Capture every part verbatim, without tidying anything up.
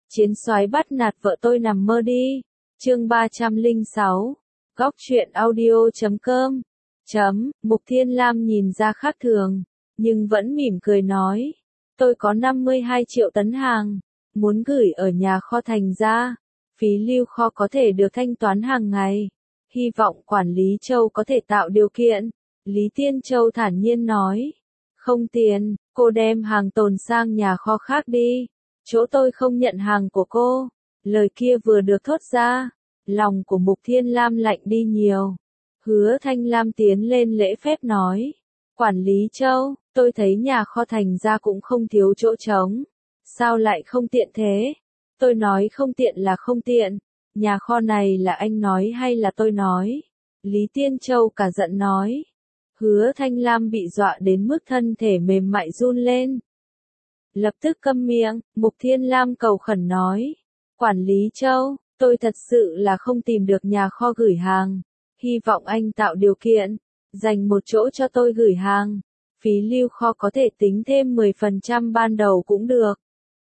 Chiến soái bắt nạt vợ tôi nằm mơ đi. Chương ba trăm lẻ sáu. Góc truyện audio chấm com. Chấm, Mục Thiên Lam nhìn ra khác thường, nhưng vẫn mỉm cười nói. Tôi có năm mươi hai triệu tấn hàng, muốn gửi ở nhà kho Thành ra. Phí lưu kho có thể được thanh toán hàng ngày. Hy vọng quản lý Châu có thể tạo điều kiện. Lý Tiên Châu thản nhiên nói. Không tiền, cô đem hàng tồn sang nhà kho khác đi. Chỗ tôi không nhận hàng của cô. Lời kia vừa được thốt ra, lòng của Mục Thiên Lam lạnh đi nhiều. Hứa Thanh Lam tiến lên lễ phép nói. Quản lý Châu, tôi thấy nhà kho Thành ra cũng không thiếu chỗ trống. Sao lại không tiện thế? Tôi nói không tiện là không tiện. Nhà kho này là anh nói hay là tôi nói? Lý Tiên Châu cả giận nói. Hứa Thanh Lam bị dọa đến mức thân thể mềm mại run lên. Lập tức câm miệng, Mục Thiên Lam cầu khẩn nói. Quản lý Châu, tôi thật sự là không tìm được nhà kho gửi hàng. Hy vọng anh tạo điều kiện, dành một chỗ cho tôi gửi hàng. Phí lưu kho có thể tính thêm mười phần trăm ban đầu cũng được.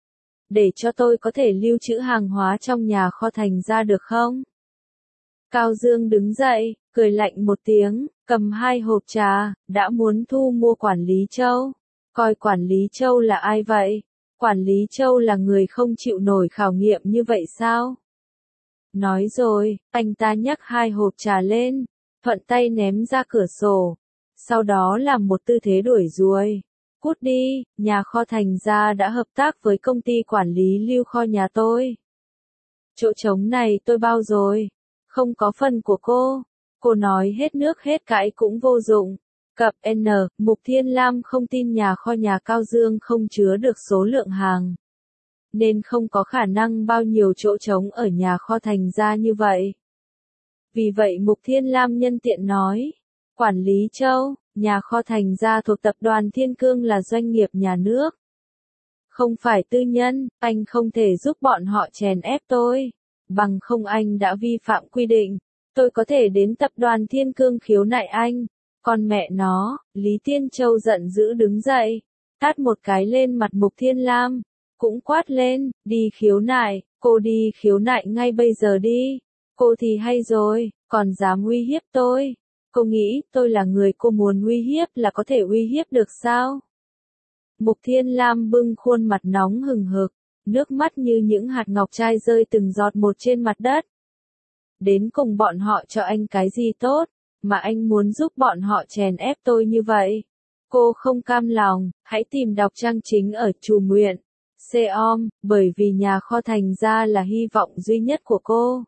Để cho tôi có thể lưu trữ hàng hóa trong nhà kho Thành ra được không? Cao Dương đứng dậy, cười lạnh một tiếng, cầm hai hộp trà, đã muốn thu mua Quản lý Châu. Coi Quản lý Châu là ai vậy? Quản lý Châu là người không chịu nổi khảo nghiệm như vậy sao? Nói rồi, anh ta nhấc hai hộp trà lên, thuận tay ném ra cửa sổ. Sau đó làm một tư thế đuổi ruồi. Cút đi, nhà kho Thành ra đã hợp tác với công ty quản lý lưu kho nhà tôi. Chỗ trống này tôi bao rồi. Không có phần của cô. Cô nói hết nước hết cãi cũng vô dụng. Cặp N, Mục Thiên Lam không tin nhà kho nhà Cao Dương không chứa được số lượng hàng. Nên không có khả năng bao nhiêu chỗ trống ở nhà kho Thành ra như vậy. Vì vậy Mục Thiên Lam nhân tiện nói. Quản lý Châu, nhà kho Thành ra thuộc tập đoàn Thiên Cương là doanh nghiệp nhà nước. Không phải tư nhân, anh không thể giúp bọn họ chèn ép tôi. Bằng không anh đã vi phạm quy định. Tôi có thể đến tập đoàn Thiên Cương khiếu nại anh. Con mẹ nó, Lý Tiên Châu giận dữ đứng dậy, tát một cái lên mặt Mục Thiên Lam, cũng quát lên, đi khiếu nại, cô đi khiếu nại ngay bây giờ đi. Cô thì hay rồi, còn dám uy hiếp tôi. Cô nghĩ tôi là người cô muốn uy hiếp là có thể uy hiếp được sao? Mục Thiên Lam bưng khuôn mặt nóng hừng hực, nước mắt như những hạt ngọc trai rơi từng giọt một trên mặt đất. Đến cùng bọn họ cho anh cái gì tốt, mà anh muốn giúp bọn họ chèn ép tôi như vậy? Cô không cam lòng, hãy tìm đọc trang chính ở Trù Nguyện, xê o em, bởi vì nhà kho Thành ra là hy vọng duy nhất của cô.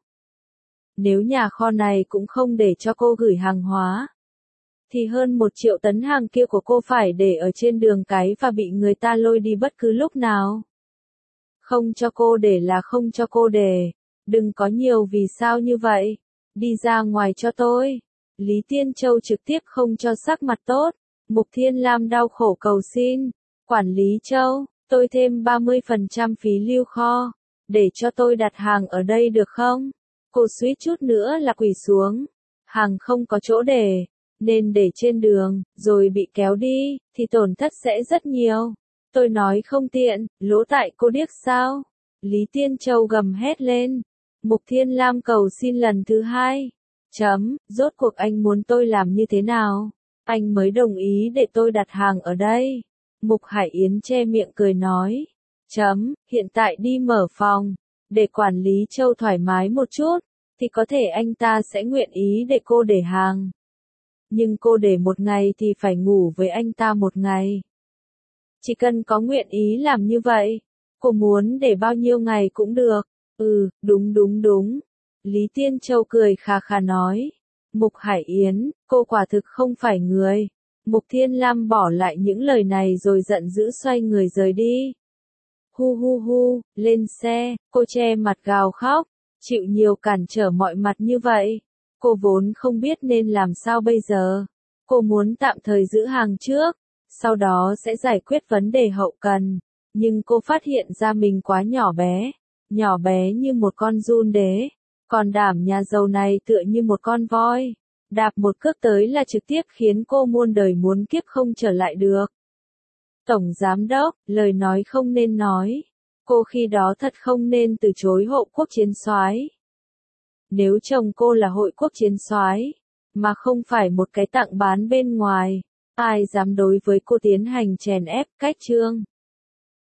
Nếu nhà kho này cũng không để cho cô gửi hàng hóa, thì hơn một triệu tấn hàng kia của cô phải để ở trên đường cái và bị người ta lôi đi bất cứ lúc nào. Không cho cô để là không cho cô để. Đừng có nhiều vì sao như vậy. Đi ra ngoài cho tôi. Lý Tiên Châu trực tiếp không cho sắc mặt tốt. Mục Thiên Lam đau khổ cầu xin. Quản lý Châu, tôi thêm ba mươi phần trăm phí lưu kho. Để cho tôi đặt hàng ở đây được không? Cô suýt chút nữa là quỳ xuống. Hàng không có chỗ để, nên để trên đường, rồi bị kéo đi, thì tổn thất sẽ rất nhiều. Tôi nói không tiện, lỗ tại cô điếc sao? Lý Tiên Châu gầm hét lên. Mục Thiên Lam cầu xin lần thứ hai. Chấm, rốt cuộc anh muốn tôi làm như thế nào? Anh mới đồng ý để tôi đặt hàng ở đây. Mục Hải Yến che miệng cười nói. Chấm, hiện tại đi mở phòng. Để quản lý Châu thoải mái một chút, thì có thể anh ta sẽ nguyện ý để cô để hàng. Nhưng cô để một ngày thì phải ngủ với anh ta một ngày. Chỉ cần có nguyện ý làm như vậy, cô muốn để bao nhiêu ngày cũng được. Ừ, đúng đúng đúng. Lý Tiên Châu cười khà khà nói. Mục Hải Yến, cô quả thực không phải người. Mục Thiên Lam bỏ lại những lời này rồi giận dữ xoay người rời đi. Hu hu hu, lên xe, cô che mặt gào khóc, chịu nhiều cản trở mọi mặt như vậy. Cô vốn không biết nên làm sao bây giờ. Cô muốn tạm thời giữ hàng trước, sau đó sẽ giải quyết vấn đề hậu cần. Nhưng cô phát hiện ra mình quá nhỏ bé, nhỏ bé như một con giun đế. Còn đảm nhà giàu này tựa như một con voi. Đạp một cước tới là trực tiếp khiến cô muôn đời muốn kiếp không trở lại được. Tổng Giám đốc, lời nói không nên nói. cô khi đó thật không nên từ chối hộ quốc chiến soái. Nếu chồng cô là hội quốc chiến soái, mà không phải một cái tặng bán bên ngoài, ai dám đối với cô tiến hành chèn ép, cách trương.